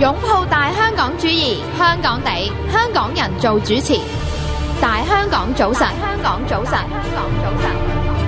擁抱大香港主義，香港地，香港人做主持。大香港早晨，香港早晨，香港早晨。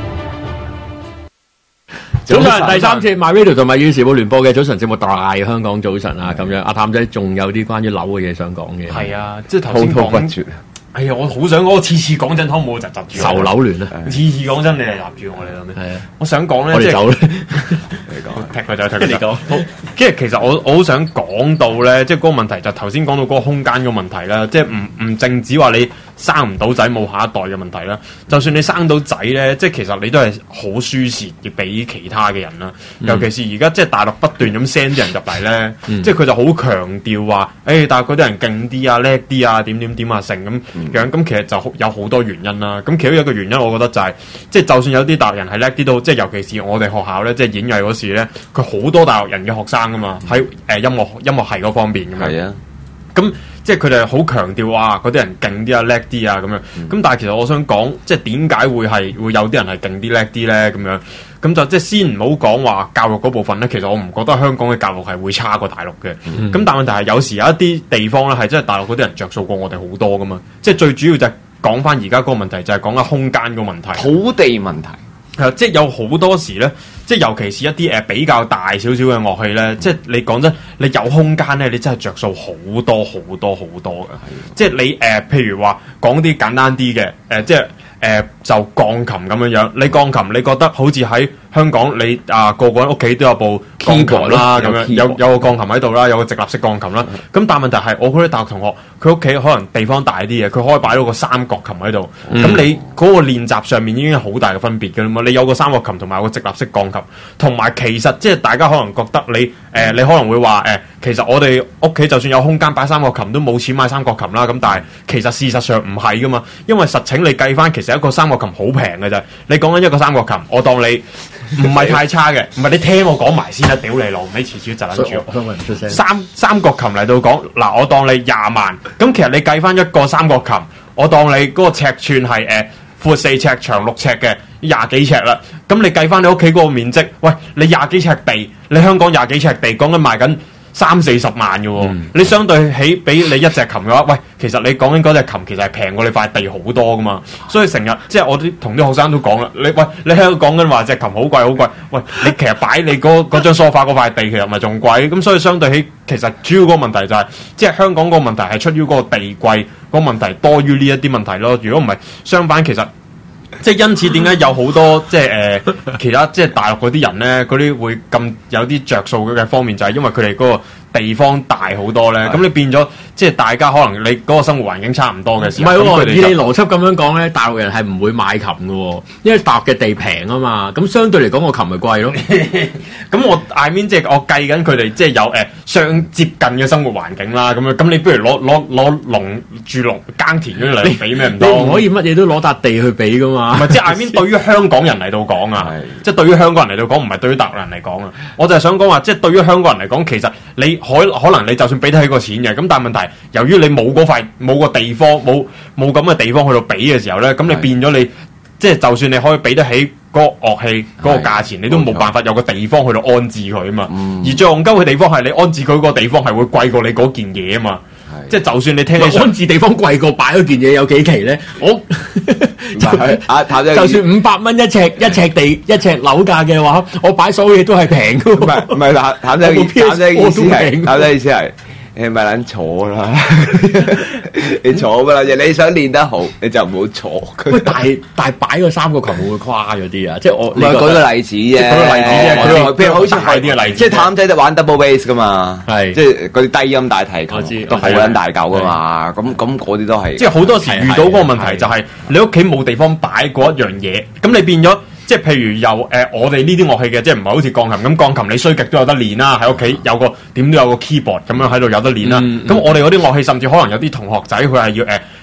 早晨，第三節 MyRadio 同埋《時報聯播》嘅早晨節目《大香港早晨》啊，咁樣阿譚仔仲有啲關於樓嘅嘢想講嘅。 係啊，即係頭先講。 滔滔不絕。 哎呀，我好想我次次講真，湯姆就窒住我。 仇樓聯啊！ 次次講真，你係窒住我，你諗咩？係啊，我想講咧， 我哋走咧。 你講，踢佢就踢佢。你講。好，即係其實我好想講到咧，即係嗰個問題就頭先講到嗰個空間嘅問題啦，即係唔淨止話你生唔到仔冇下一代嘅問題啦，就算你生到仔咧，即係其實你都係好輸蝕嘅俾其他嘅人啦。尤其是而家即係大陸不斷咁 send 啲人入嚟咧，即係佢就好強調話，但係嗰啲人勁啲啊、叻啲啊、點啊成咁樣，咁其實就有好多原因啦。咁其中一個原因，我覺得就係、即係就算有啲大陸人係叻啲都，即係尤其是我哋學校咧，即係演藝嗰時咧，佢好多大陸人嘅學生噶嘛，喺音樂系嗰方面咁樣。係啊，咁。即係佢哋好強調話嗰啲人勁啲啊、叻啲啊咁樣。咁但係其實我想講，即係點解會有啲人係勁啲叻啲咧？咁樣咁就即係先唔好講話教育嗰部分咧。其實我唔覺得香港嘅教育係會差過大陸嘅。咁但係問題係有時有一啲地方咧係真係大陸嗰啲人着數過我哋好多噶嘛。即係最主要就係講翻而家嗰個問題，就係講緊空間個問題、 土地問題。 即係有好多時咧，即係尤其是一啲比較大少少嘅樂器咧，即係你講真，你有空間咧，你真係着數好多好多好多嘅。即係你譬如話講啲簡單啲嘅，即係就鋼琴咁樣樣。你鋼琴，你覺得好似喺香港你個個人屋企都有部鋼琴啦，咁樣有個鋼琴喺度啦，有個直立式鋼琴啦。咁但係問題係，我嗰啲大學同學，佢屋企可能地方大啲嘅，佢可以擺到個三角琴喺度。咁你嗰個練習上面已經有好大嘅分別㗎啦嘛。你有個三角琴同埋有個直立式鋼琴，同埋其實即係大家可能覺得你可能會話其實我哋屋企就算有空間擺三角琴，都冇錢買三角琴啦。咁但係其實事實上唔係㗎嘛，因為實情你計翻，其實一個三角琴好平嘅啫。你講緊一個三角琴，我當你唔係太差嘅，唔係你聽我講埋先啦，屌你老味，遲遲就撚住我。三角琴嚟到講，嗱我當你20萬，咁其實你計翻一個三角琴，我當你嗰個尺寸係闊4尺、長6尺嘅20幾尺啦。咁你計翻你屋企嗰個面積，喂，你20幾尺地，你香港20幾尺地，講緊賣緊30-40萬嘅喎。你相對起俾你一隻琴嘅話，喂，其實你講緊嗰隻琴其實係平過你塊地好多噶嘛。所以成日即係我同啲學生都講啦，你喺度講緊話隻琴好貴好貴，喂，你其實擺你嗰張梳化嗰塊地其實咪仲貴。咁所以相對起其實主要嗰個問題就係，即係香港嗰個問題係出於嗰個地貴嗰個問題多於呢一啲問題咯。如果唔係相反，其實即係因此點解有好多即係其他即係大陸嗰啲人咧，嗰啲會咁有啲着數嘅方面，就係因為佢哋嗰個地方大好多咧。咁你變咗即係大家可能你嗰個生活環境差唔多嘅時候， 唔係喎，以你邏輯咁樣講咧，大陸人係唔會買琴嘅喎，因為大陸嘅地平啊嘛。咁相對嚟講，個琴咪貴咯。 咁我 I mean 即係我計緊佢哋即係有相接近嘅生活環境啦。咁你不如攞農耕田嗰啲嚟比咩唔得？ 你唔可以乜嘢都攞笪地去比噶嘛。 唔係即係 I mean 對於香港人嚟到講啊，即係對於香港人嚟到講，唔係對於大陸人嚟講啊。我就係想講話，即係對於香港人嚟講，其實你可能你就算俾得起個錢嘅，咁但係問題由於你冇個地方冇咁嘅地方去到比嘅時候咧，咁你變咗你即係就算你可以俾得起嗰個樂器嗰個價錢，你都冇辦法有個地方去到安置佢啊嘛。而最戇鳩嘅地方係你安置佢嗰個地方係會貴過你嗰件嘢啊嘛。即係就算你聽起安置地方貴過擺嗰件嘢有幾期咧？我就算500蚊一尺地一尺樓價嘅話，我擺所有嘢都係平嘅。 唔係譚仔意思係。你咪撚坐啦！你坐噶啦，你想練得好，你就唔好坐。 喂，但係擺個三個琴會唔會誇咗啲啊？即係我唔係舉個例子啫，譬如好似係啲例子，即係譚仔就玩 double bass 噶嘛，係即係嗰啲低音大提琴都好撚大嚿噶嘛。咁嗰啲都係即係好多時遇到嗰個問題就係你屋企冇地方擺嗰一樣嘢，咁你變咗。即係譬如有我哋呢啲樂器嘅，即係唔係好似鋼琴咁，鋼琴你衰極都有得練啦，喺屋企點都有個 keyboard 咁樣喺度有得練啦。咁我哋嗰啲樂器，甚至可能有啲同學仔佢係要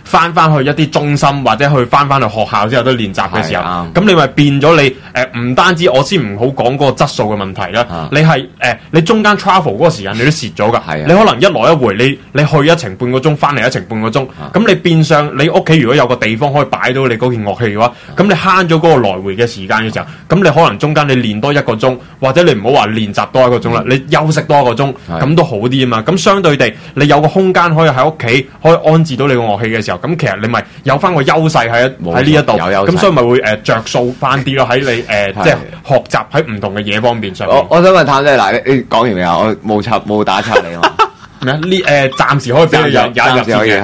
翻去一啲中心或者翻去學校之後都練習嘅時候，咁你咪變咗你唔單止我先唔好講嗰個質素嘅問題啦，你係你中間 travel 嗰個時間你都蝕咗㗎，你可能一來一回你去一程半個鐘，翻嚟一程半個鐘，咁你變相你屋企如果有個地方可以擺到你嗰件樂器嘅話，咁你慳咗嗰個來回嘅時間嘅時候，咁你可能中間你練多1個鐘，或者你唔好話練習多1個鐘啦，你休息多1個鐘，咁都好啲啊嘛。咁相對地，你有個空間可以喺屋企可以安置到你個樂器嘅時候，咁其實你咪有翻個優勢喺呢一度，咁所以咪會着數翻啲咯喺你即係學習喺唔同嘅嘢方面上面。 我想問譚仔，嗱你講完未啊？我冇打岔你啊。 咩？呢暫時可以俾你有入先， 瞄佢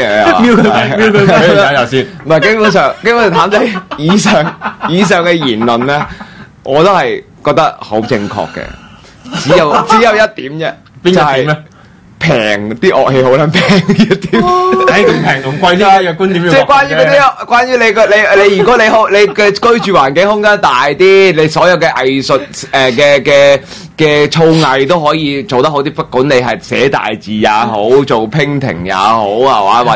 有入先。 唔係基本上譚仔以上嘅言論咧，我都係覺得好正確嘅。只有一點啫， 邊一點咧？ 平啲樂器好撚平一點， 咁平同貴啲嘅觀點。 即係關於你如果你嘅居住環境空間大啲，你所有嘅藝術嘅造藝都可以做得好啲，不管你係寫大字也好，做 painting 也好，係嘛？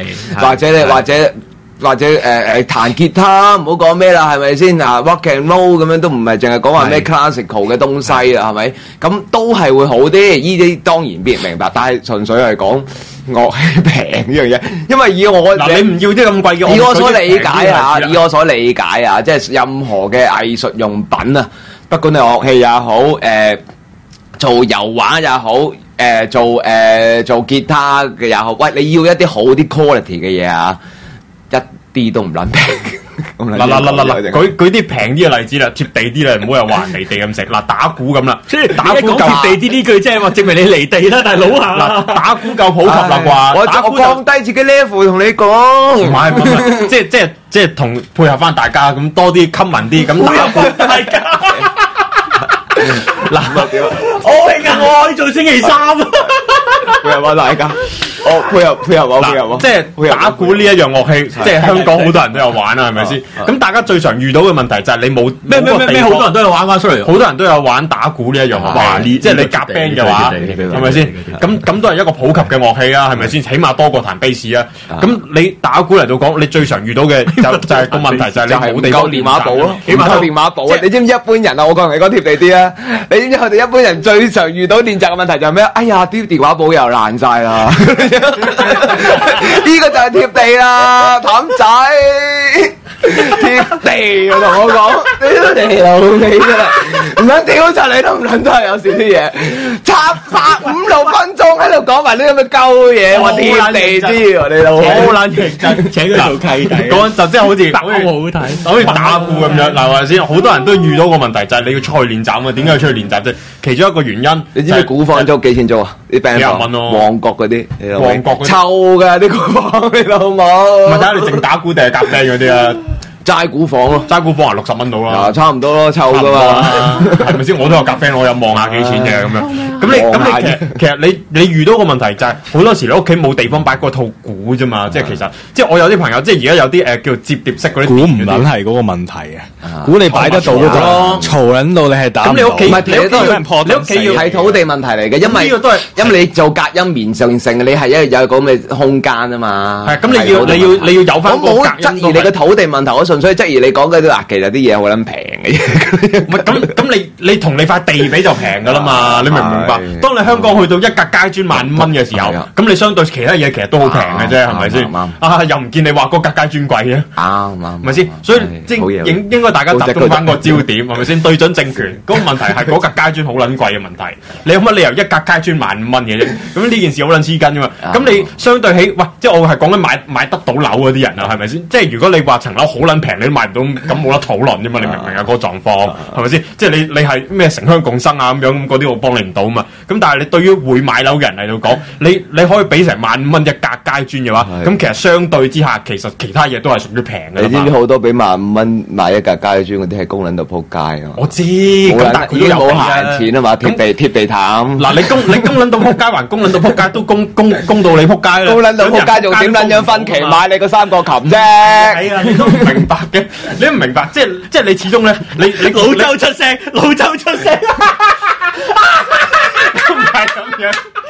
或者彈吉他，唔好講咩啦，係咪先啊 ？rock and roll 咁樣都唔係淨係講話咩 classical 嘅東西啦，係咪？咁都係會好啲。呢啲當然必然明白，但係純粹係講樂器平呢樣嘢，因為以我你唔要啲咁貴嘅， 以我所理解啊，即係任何嘅藝術用品啊，不管係樂器也好，做油畫也好，做吉他嘅也好，喂，你要一啲好啲 quality 嘅嘢啊！啲都唔撚平， 嗱，舉啲平啲嘅例子啦，貼地啲啦，唔好又話離地咁食。嗱，打鼓咁啦，即係打鼓夠貼地啲呢句，即係話證明你離地啦，大佬啊！嗱，打鼓夠普及啦啩， 我降低自己 level 同你講， 唔係，即係同配合翻大家咁多啲 common 啲咁打鼓大家。嗱，我可以做星期三， 配合翻大家。配合即係打鼓呢一樣樂器，即係香港好多人都有玩啊，係咪先？咁大家最常遇到嘅問題就係你冇咩好多人都有玩翻出嚟，好多人都有玩打鼓呢一樣樂器，即係你夾 band 嘅話，係咪先？咁都係一個普及嘅樂器啊，係咪先？起碼多過彈 bass 啊。咁你打鼓嚟到講，你最常遇到嘅就係個問題就係你冇地方練馬步咯，起碼夠練馬步啊！你知唔知一般人啊？我講同你講貼地啲啊！你知唔知佢哋一般人最常遇到練習嘅問題就係咩？哎呀，啲電話簿又爛晒啦！呢個就係貼地啦，譚仔貼地啊！同我講，你老味㗎啦，唔撚屌柒你都唔撚都係有時啲嘢插5-6分鐘喺度講埋呢咁嘅鳩嘢，我貼地啲喎，你老味好撚認真，請佢做契弟， 講就真係好似好睇， 好似打鼓咁樣。嗱，係咪先？好多人都遇到個問題就係你要出去練習啊！點解要出去練習啫？其中一個原因， 你知唔知鼓房租幾錢租啊？啲 band 房旺角嗰啲， 旺角臭㗎啲鼓房，你老母。 唔係睇下你淨打鼓定係夾 band 嗰啲啊？ 齋鼓房咯， 齋鼓房係60蚊到啦， 差唔多咯，臭噶嘛， 係咪先？我都有夾 band，我有望下幾錢嘅咁樣。咁你其實你遇到個問題就係好多時你屋企冇地方擺嗰套鼓啫嘛，即係其實即係我有啲朋友即係而家有啲叫摺疊式嗰啲鼓唔撚係嗰個問題啊，鼓你擺得到都得，嘈撚到你係打唔到。咁你屋企唔係你屋企要係土地問題嚟嘅，因為呢個都係因為你做隔音棉上性，你係有咁嘅空間啊嘛。係咁你要有翻個隔音。我冇質疑你嘅土地問題，我純粹質疑你講嘅啲其實啲嘢好撚平嘅嘢。 唔係咁你同你塊地比就平噶啦嘛，你明唔明白？當你香港去到一格階磚15,000蚊嘅時候，咁你相對其他嘢其實都好平嘅啫，係咪先？啊，又唔見你話嗰格階磚貴嘅，啱，係咪先？所以即係應該大家集中翻個焦點，係咪先？對準政權，嗰個問題係嗰格階磚好撚貴嘅問題。你有乜理由一格階磚15,000蚊嘅啫？咁呢件事好撚黐筋噶嘛？咁你相對起，喂，即係我係講緊買得到樓嗰啲人啊，係咪先？即係如果你話層樓好撚平，你都買唔到，咁冇得討論啫嘛？你明唔明啊？嗰個狀況係咪先？即係你係咩城鄉共生啊咁樣，嗰啲我幫你唔到嘛。咁但係你對於會買樓嘅人嚟到講，你可以俾成15,000蚊一格階磚嘅話，咁其實相對之下，其實其他嘢都係屬於平嘅。 你知唔知好多俾15,000蚊買一格階磚嗰啲係供撚到撲街啊？ 我知， 但係已經冇閒錢啊嘛，貼地毯。 嗱，你供撚到撲街還供撚到撲街，都供到你撲街啦。 供撚到撲街仲點撚樣分期買你個三角琴啫？ 係啊，你都唔明白嘅，你唔明白，即係你始終咧，你老周出聲， 唔係咁樣。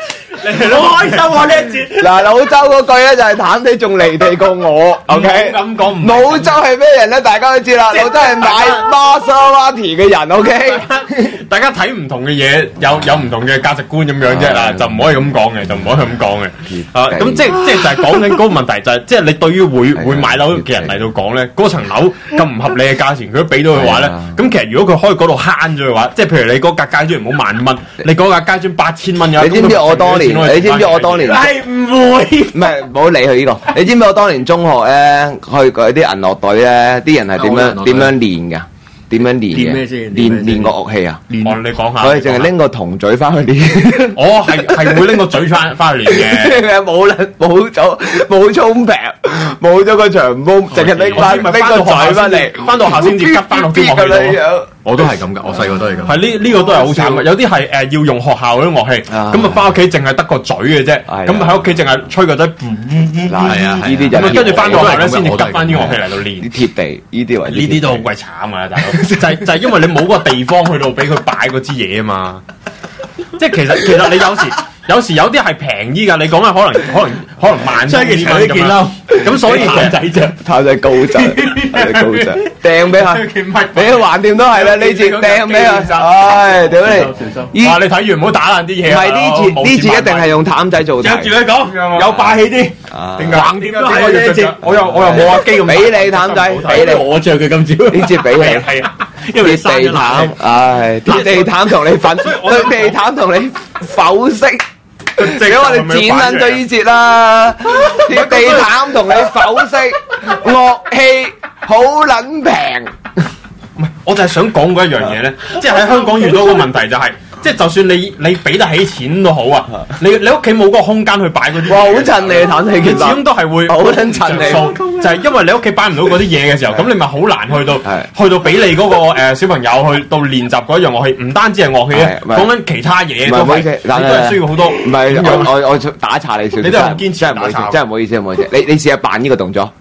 好開心啊呢一節。 嗱，老周嗰句咧就係譚仔仲離地過我，OK？ 咁講唔老周係咩人咧？大家都知啦，老周係買 Maserati 嘅人，OK？ 大家睇唔同嘅嘢，有唔同嘅價值觀咁樣啫嗱，就唔可以咁講嘅，就唔可以咁講嘅。啊，咁即係就係講緊嗰個問題，就係即係你對於會買樓嘅人嚟到講咧，嗰層樓咁唔合理嘅價錢，佢都俾到嘅話咧，咁其實如果佢可以嗰度慳咗嘅話，即係譬如你嗰格階磚唔好萬蚊，你嗰格階磚8000蚊嘅， 你知唔知我當年？你知唔知我當年？ 係唔會？ 唔係，唔好理佢呢個。你知唔知我當年中學咧，去嗰啲銀樂隊咧，啲人係點樣練㗎？點樣練嘅？ 練咩先？ 練個樂器啊！ 你講下。 佢淨係拎個銅嘴翻去練。 我係會拎個嘴翻去練嘅。 冇沖平，冇咗個長弓，淨係拎個嘴翻嚟， 翻到學校先至吉翻落啲樂器度。 我都係咁噶，我細個都係咁。 係呢個都係好慘嘅，有啲係要用學校嗰啲樂器，咁啊翻屋企淨係得個嘴嘅啫，咁喺屋企淨係吹個嘴， 係啊，呢啲就跟住翻到學校咧先至吉翻啲樂器嚟到練。 貼地呢啲呢啲都好鬼慘啊！大佬，就係因為你冇個地方去到俾佢擺嗰支嘢啊嘛。即係其實你有時有啲係平啲㗎，你講咧可能萬幾蚊咁樣，咁所以譚仔高質，掟俾佢，俾佢橫掂都係啦，呢次掟俾佢，唉，屌你！ 哇，你睇完唔好打爛啲嘢。 唔係呢次一定係用譚仔做題。 跟住你講，有霸氣啲，橫掂都係呢次。我又冇阿基咁。 俾你譚仔，俾你我着嘅今朝呢次俾你。 係啊， 因為地毯，唉，地毯同你粉，地毯同你剖析。如果我哋剪撚咗呢節啦，啲地毯同你剖析，樂器好撚平。 唔係，我就係想講嗰一樣嘢咧，即係喺香港遇到個問題就係。即係就算你俾得起錢都好啊，你屋企冇嗰個空間去擺嗰啲， 哇！好襯你嘅毯，你始終都係會好撚襯你， 就係因為你屋企擺唔到嗰啲嘢嘅時候，咁你咪好難去到俾你嗰個小朋友去到練習嗰一樣樂器，唔單止係樂器啊，講緊其他嘢都係，你都係需要好多。 唔係我打岔你少少， 你都係好堅持， 真係唔好意思，真係唔好意思，唔好意思。你試下扮呢個動作。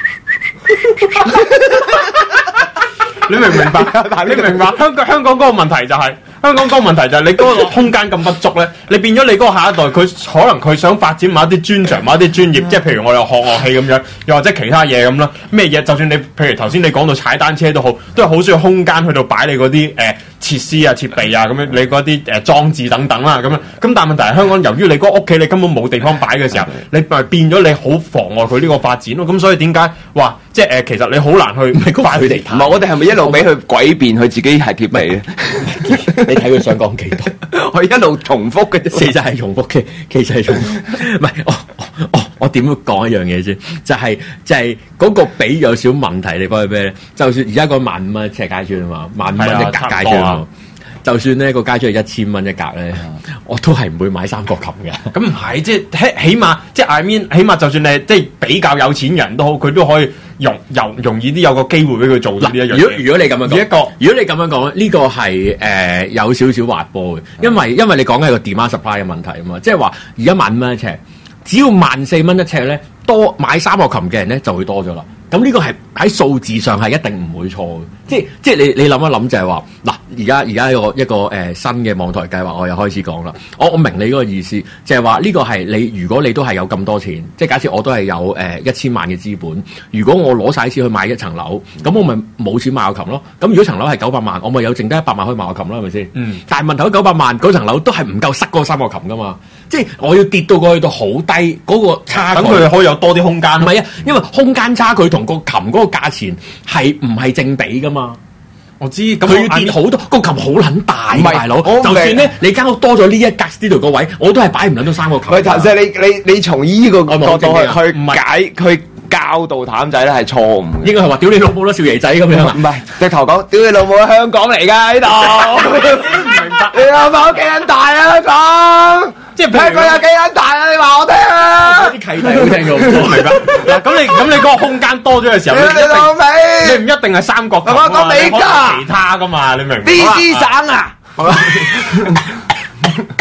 你明唔明白？你明白香港嗰個問題就係、香港嗰個問題就係你嗰個空間咁不足咧，你變咗你嗰個下一代佢可能佢想發展某一啲專長、某一啲專業，即係譬如我哋學樂器咁樣，又或者其他嘢咁啦，咩嘢？就算你譬如頭先你講到踩單車都好，都係好需要空間去到擺你嗰啲設施啊、設備啊咁樣，你嗰啲裝置等等啦咁樣。咁但係問題係香港由於你嗰屋企你根本冇地方擺嘅時候，你咪變咗你好妨礙佢呢個發展咯。咁所以點解話即係其實你好難去擺佢哋？ 唔係我哋係咪一路俾佢詭辯佢自己係貼地咧？ 你睇佢想講幾多？ 我一路重複嘅， 其實係重複嘅，其實係重複。唔係我點樣講一樣嘢先？就係嗰個比有少問題，你講係咩咧？就算而家講15,000蚊一尺階磚啊嘛，15,000蚊一格階磚啊。就算呢個階磚係1000蚊一格咧，我都係唔會買三角琴嘅。 咁唔係，即係起碼，即係 I mean，起碼就算你即係比較有錢人都好，佢都可以容易啲有個機會俾佢做到呢一樣嘢。 如果你咁樣講，如果你咁樣講，呢個係有少少滑坡嘅，因為你講緊係個 demand supply 嘅問題啊嘛，即係話而家15,000蚊一尺，只要14,000蚊一尺咧，多買三角琴嘅人咧就會多咗啦。咁呢個係喺數字上係一定唔會錯嘅，即係你諗一諗就係話嗱，而家一個新嘅網台計劃，我又開始講啦。我明你嗰個意思，就係話呢個係你如果你都係有咁多錢，即係假設我都係有1000萬嘅資本，如果我攞晒錢去買一層樓，咁我咪冇錢買個琴咯。咁如果層樓係900萬，我咪有剩低100萬可以買個琴啦，係咪先？嗯。但係問題嗰900萬嗰層樓都係唔夠塞嗰三個琴噶嘛，即係我要跌到過去到好低嗰個差距， 等佢可以有多啲空間。 唔係啊，因為空間差距同個琴嗰個價錢係唔係正比噶嘛？ 我知，咁佢要跌好多，個琴好撚大，大佬。就算咧，你間屋多咗呢一格 studio 個位，我都係擺唔撚到三個琴。 喂，頭先你從依個角度去教導譚仔咧，係錯誤嘅。 應該係話屌你老母啦，少爺仔咁樣。 唔係，直頭講屌你老母喺香港嚟㗎呢度。明白？你阿媽幾撚大啊？香港，即係香港有幾撚大啊？你話我聽啊！ 啲契弟好聽嘅， 明白？嗱，咁你嗰個空間多咗嘅時候，你唔一定係三角琴啊， 講你㗎， 其他㗎嘛，你明唔明？ 啲師省啊！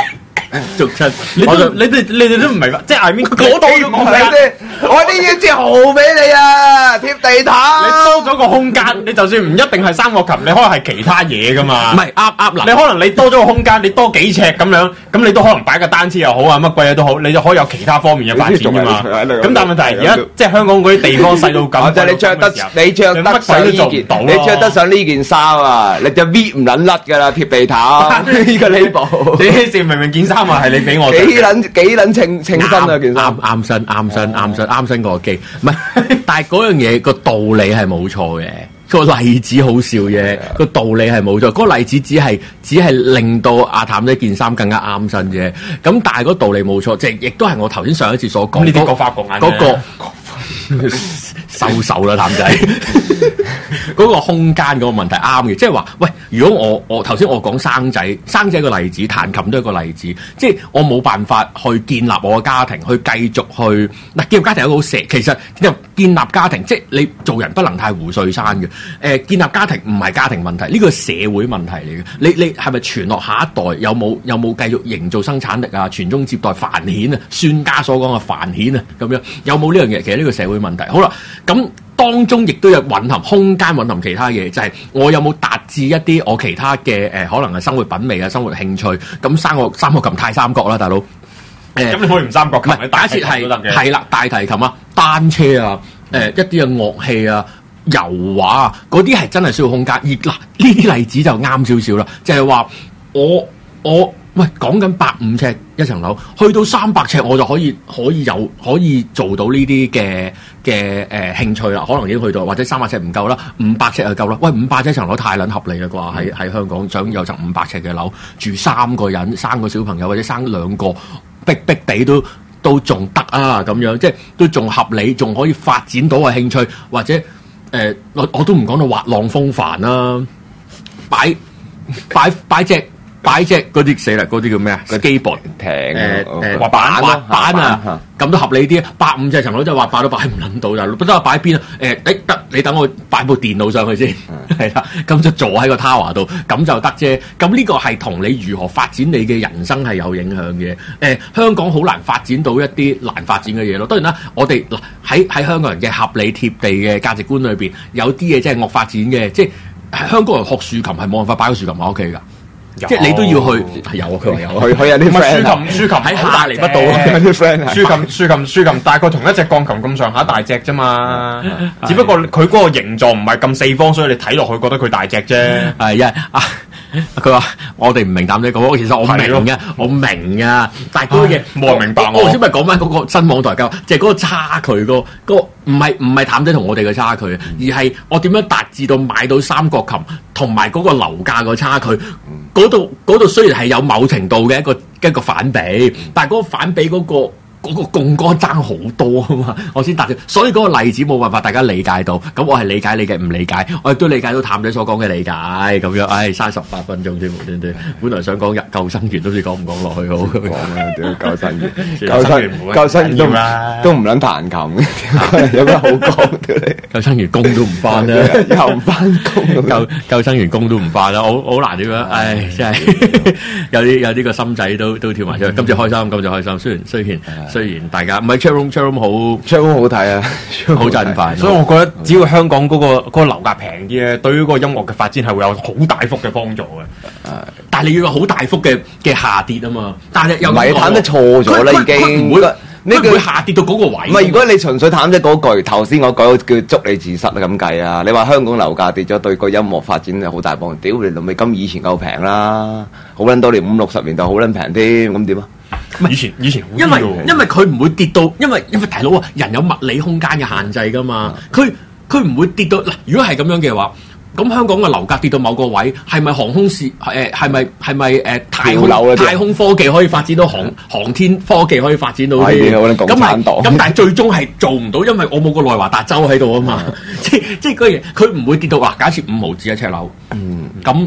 逐親， 你哋都唔明白，即係 I mean 嗰度咗個空間， 我呢要隻蠔俾你啊，貼地毯。 你多咗個空間，你就算唔一定係三角琴，你可能係其他嘢噶嘛。 唔係啱嗱， 你可能你多咗個空間，你多幾尺咁樣，咁你都可能擺個單車又好啊，乜鬼嘢都好，你就可以有其他方面嘅發展噶嘛。咁但係問題而家即係香港嗰啲地方細到咁， 就係你着得上呢件，你着得上呢件衫啊，你就搣唔撚甩噶啦，貼地毯呢個呢部。 你明明件衫啊係你俾我， 幾撚稱身啊件衫。 啱身個機，唔係，但係嗰樣嘢個道理係冇錯嘅，個例子好笑嘅，個道理係冇錯，嗰個例子只係令到阿譚呢件衫更加啱身啫。咁但係個道理冇錯，即係亦都係我頭先上一次所講呢啲各花各眼嗰個收手啦，譚仔。嗰個空間嗰個問題啱嘅，即係話，喂，如果我頭先我講生仔個例子，彈琴都係個例子，即係我冇辦法去建立我嘅家庭，去繼續去嗱，建立家庭有個好蛇，其實建立家庭，即係你做人不能太胡碎山嘅。建立家庭唔係家庭問題，呢個社會問題嚟嘅。你係咪傳落下一代？有冇繼續營造生產力啊？傳宗接代繁衍啊？孫家所講嘅繁衍啊，咁樣有冇呢樣嘢？其實呢個社會問題。好啦，咁。當中亦都有蘊含空間，蘊含其他嘢，就係我有冇達至一啲我其他嘅可能係生活品味啊、生活興趣。咁三角琴太三角啦，大佬。 咁你可以唔三角琴， 唔係假設係啦，大提琴啊、單車啊、一啲嘅樂器啊、油畫啊，嗰啲係真係需要空間。而嗱呢啲例子就啱少少啦，就係話我喂講緊150尺一層樓，去到300尺我就可以做到呢啲嘅興趣啦，可能已經去到，或者300尺唔夠啦，500尺就夠啦。喂500尺層樓太撚合理啦啩，喺香港想有層500尺嘅樓，住3個人，生個小朋友或者生2個，逼地都仲得啊咁樣，即係都仲合理，仲可以發展到嘅興趣，或者我都唔講到滑浪風帆啦，擺隻嗰啲死啦，嗰啲叫咩啊？機膊艇滑板啊，咁都合理啲。150尺層樓真係滑板都擺唔撚到，但係不知我擺邊啊？得你等我擺部電腦上去先，係啦，咁就坐喺個 tower 度，咁就得啫。咁呢個係同你如何發展你嘅人生係有影響嘅。香港好難發展到一啲難發展嘅嘢咯。當然啦，我哋嗱喺香港人嘅合理貼地嘅價值觀裏邊，有啲嘢真係惡發展嘅，即係香港人學豎琴係冇辦法擺個豎琴喺屋企㗎。即係你都要去，有佢話有， 佢有啲 friend 豎琴喺下嚟不到啊！ 啲 friend 豎琴大概同一隻鋼琴咁上下大隻啫嘛，只不過佢嗰個形狀唔係咁四方，所以你睇落去覺得佢大隻啫。 係因為佢話我哋唔明淡呢個，其實我明嘅，我明啊，但係嗰個嘢冇人明白我先咪講翻嗰個新網台交，即係嗰個差距個唔係淡仔同我哋嘅差距，而係我點樣達至到買到三角琴同埋嗰個樓價個差距。嗰度雖然係有某程度嘅一個反比，但係嗰個反比嗰個槓桿爭好多啊嘛，我先達到，所以嗰個例子冇辦法大家理解到。咁我係理解你嘅唔理解，我亦都理解到譚仔所講嘅理解咁樣。唉，38分鐘先無端端，本來想講救生員，都知講唔講落去好。 講啊，屌救生員，救生員都唔撚彈琴，有咩好講？ 救生員工都唔翻啦， 又唔翻工， 救生員工都唔翻啦，好難點樣？唉，真係有啲個心仔都跳埋出嚟。今次開心，雖然大家唔係 chatroom 好睇啊，好振奮， 所以我覺得只要香港嗰個樓價平啲咧，對於嗰個音樂嘅發展係會有好大幅嘅幫助嘅。 但係你要有好大幅嘅下跌啊嘛，但係又唔係譚得錯咗啦，已經唔會下跌到嗰個位。 唔係，如果你純粹譚咗嗰句頭先我講叫捉你自失咁計啊，你話香港樓價跌咗對個音樂發展有好大幫助，屌你老味，咁以前夠平啦，好撚多年50-60年代好撚平添，咁點啊？ 以前因為佢唔會跌到，因為大佬啊，人有物理空間嘅限制噶嘛，佢唔會跌到嗱。如果係咁樣嘅話，咁香港嘅樓價跌到某個位，係咪航空事係咪太空科技可以發展到航天科技可以發展到啲？咁但係最終係做唔到，因為我冇個內華達州喺度啊嘛。即係嗰嘢，佢唔會跌到嗱。假設5毫子一尺樓，咁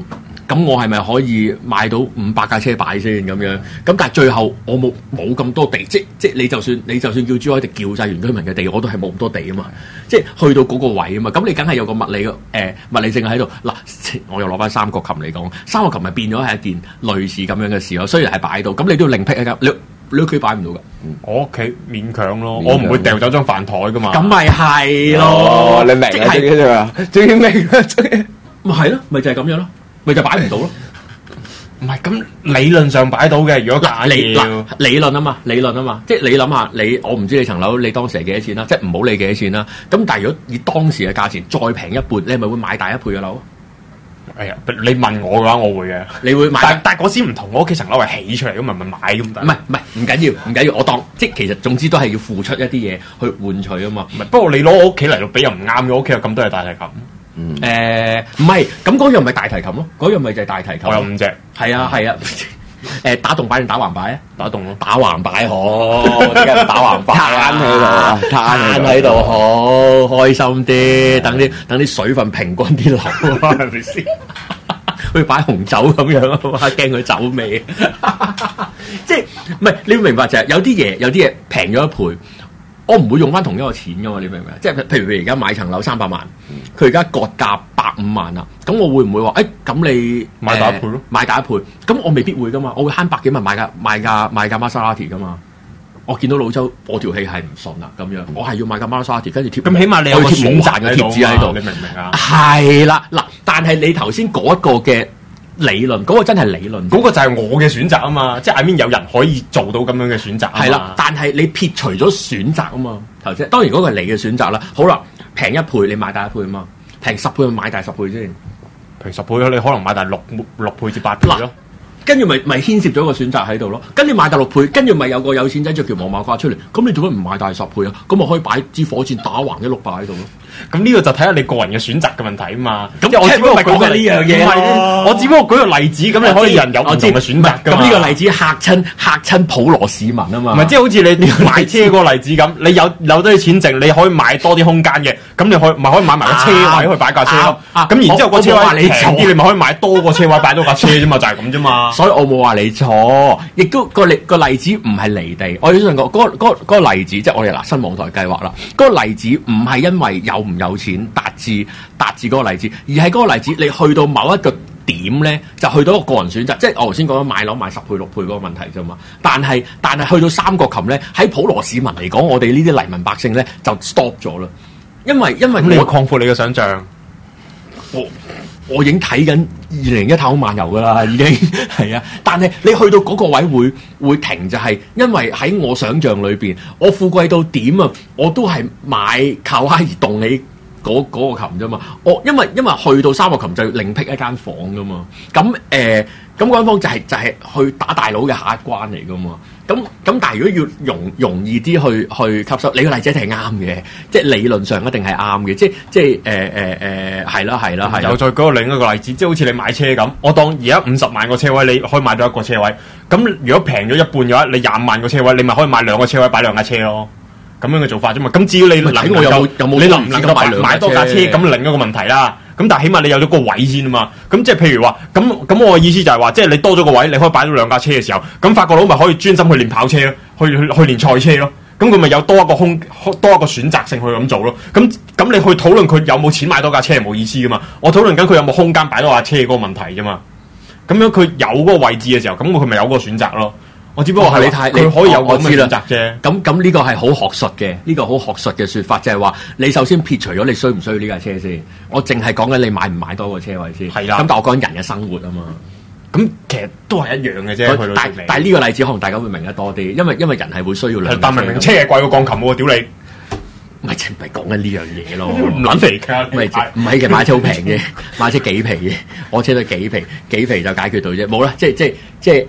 咁我係咪可以買到500架車擺先咁樣？咁但係最後我冇咁多地，即你就算叫珠海地叫晒原居民嘅地，我都係冇咁多地啊嘛。即係去到嗰個位啊嘛，咁你梗係有個物理性喺度。嗱，我又攞翻三角琴嚟講，三角琴咪變咗係一件類似咁樣嘅事咯。雖然係擺到，咁你都要另闢一間，你屋企擺唔到㗎。 我屋企勉強咯，我唔會掉走張飯台噶嘛。 咁咪係咯， 你明啊？終於明啦， 咪係咯，咪就係咁樣咯，咪就擺唔到咯。 唔係咁理論上擺到嘅，如果理論啊嘛，即係你諗下，我唔知你層樓你當時係幾多錢啦，即係唔好理幾多錢啦。咁但係如果以當時嘅價錢再平一半，你係咪會買大一倍嘅樓？ 哎呀，你問我嘅話，我會嘅。你會買？但嗰時唔同，我屋企層樓係起出嚟，咁咪買咁得。 唔緊要，我當即係其實總之都係要付出一啲嘢去換取啊嘛。 不過你攞我屋企嚟到比又唔啱嘅，我屋企有咁多係大提琴。 唔係，咁嗰樣咪大提琴咯，嗰樣咪就係大提琴。 我有5隻。係啊。 打棟擺定打橫擺啊？ 打棟咯。 打橫擺好，點解唔打橫擺啊？攤喺度好開心啲，等啲水分平均啲流啊，係咪先？好似擺紅酒咁樣啊嘛，驚佢酒味。即係唔係？你要明白就係有啲嘢平咗1倍。我唔會用翻同一個錢噶嘛，你明唔明？即係譬如而家買層樓300萬，佢而家割價150萬啦，咁我會唔會話咁你買大一倍咯？ 買大一倍，咁我未必會噶嘛，我會慳100幾萬買架瑪莎拉蒂噶嘛。我見到老周我條氣係唔順啦，咁樣我係要買架瑪莎拉蒂，跟住貼。 咁起碼你有個選擇嘅貼紙喺度，你明唔明啊？係啦，嗱，但係你頭先嗰一個嘅理論，嗰個真係理論， 嗰個就係我嘅選擇啊嘛，即係有人可以做到咁樣嘅選擇啊嘛。 係啦，但係你撇除咗選擇啊嘛，頭先當然嗰個係你嘅選擇啦。好啦，平1倍你買大1倍啊嘛，平10倍買大10倍先， 平10倍你可能買大6倍至8倍咯。 跟住咪牽涉咗個選擇喺度咯，跟住買大6倍，跟住咪有個有錢仔着條黃馬褂出嚟，咁你做乜唔買大10倍啊？咁咪可以擺支火箭打橫一碌擺喺度咯。 咁呢個就睇下你個人嘅選擇嘅問題啊嘛。 咁我只不過講緊呢樣嘢， 我只不過舉個例子，咁你可以人有唔同嘅選擇㗎嘛。咁呢個例子嚇親普羅市民啊嘛。唔係即係好似你買車嗰個例子咁，你有多啲錢剩，你可以買多啲空間嘅，咁你可以買埋個車位去擺架車咯。咁然之後個車位平啲，你咪可以買多個車位擺多架車啫嘛，就係咁啫嘛。 所以我冇話你錯，亦都個例子唔係離地。我想講嗰個例子，即係我哋新網台計劃啦。嗰個例子唔係因為有唔有錢達至嗰個例子，而係嗰個例子你去到某一個點咧，就去到一個個人選擇。即係我頭先講咗買樓買10倍6倍嗰個問題啫嘛。但係去到三角琴咧，喺普羅市民嚟講，我哋呢啲黎民百姓咧就 stop 咗啦。因為你要擴闊你嘅想像。 我已經睇緊2001太空漫遊噶啦，已經係啊！但係你去到嗰個位會停，就係因為喺我想像裏邊，我富貴到點啊，我都係買卡哇伊動起嗰個琴啫嘛。因為去到三角琴就要另闢一間房噶嘛。咁嗰間房就係去打大佬嘅下一關嚟噶嘛。咁但係如果要容易啲去吸收，你個例子一定係啱嘅，即係理論上一定係啱嘅，即係係啦。 又再舉個另一個例子，即係好似你買車咁，我當而家50萬個車位，你可以買到一個車位。咁如果平咗一半嘅話，你25萬個車位，你咪可以買2個車位擺2架車咯。咁樣嘅做法啫嘛。咁至於你能唔能夠買多架車，咁另一個問題啦。咁但係起碼你有咗個位先啊嘛，咁即係譬如話，咁我嘅意思就係話，即係你多咗個位，你可以擺到2架車嘅時候，咁法國佬咪可以專心去練跑車咯，去練賽車咯，咁佢咪有多一個選擇性去咁做咯。咁你去討論佢有冇錢買多架車係冇意思噶嘛，我討論緊佢有冇空間擺多架車嗰個問題啫嘛。咁樣佢有嗰個位置嘅時候，咁佢咪有嗰個選擇咯。我只不過係佢可以有咁嘅選擇啫。 咁呢個係好學術嘅，呢個好學術嘅説法就係話，你首先撇除咗你需唔需要呢架車先，我淨係講緊你買唔買多個車位先。係啦。咁但我講緊人嘅生活啊嘛。咁其實都係一樣嘅啫。 但係呢個例子可能大家會明得多啲，因為人係會需要兩架車。 但明明車係貴過鋼琴喎，屌你！ 咪就係講緊呢樣嘢咯， 唔撚肥㗎， 唔係嘅，買車好平嘅，買車幾皮嘅，我車都幾皮就解決到啫，冇啦，即係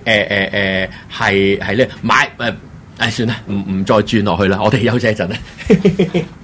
係咧買算啦，唔再轉落去啦，我哋休息一陣啦。